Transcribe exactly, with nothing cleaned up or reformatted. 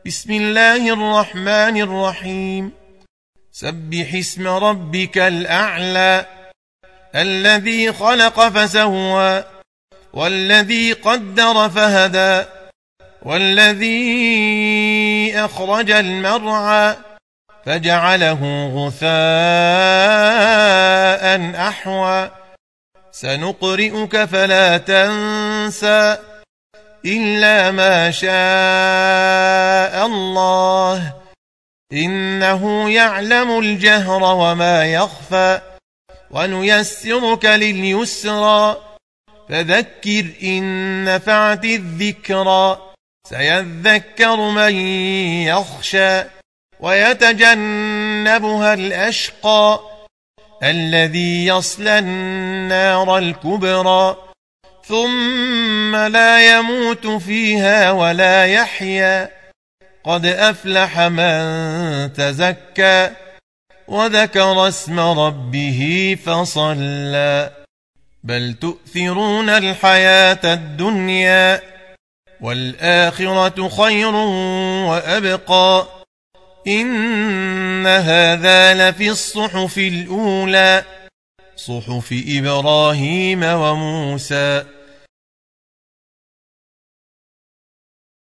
بسم الله الرحمن الرحيم سبح اسم ربك الأعلى الذي خلق فسوى والذي قدر فهدى والذي أخرج المرعى فجعله غثاء أحوى سنقرئك فلا تنسى إلا ما شاء الله إنه يعلم الجهر وما يخفى ونيسرك لليسرى فذكر إن نفعت الذكرى سيذكر من يخشى ويتجنبها الأشقى الذي يصلى النار الكبرى ثم لا يموت فيها ولا يحيا قد أفلح من تزكى وذكر اسم ربه فصلى بل تؤثرون الحياة الدنيا والآخرة خير وأبقى إن هذا لفي الصحف الأولى صحف إبراهيم وموسى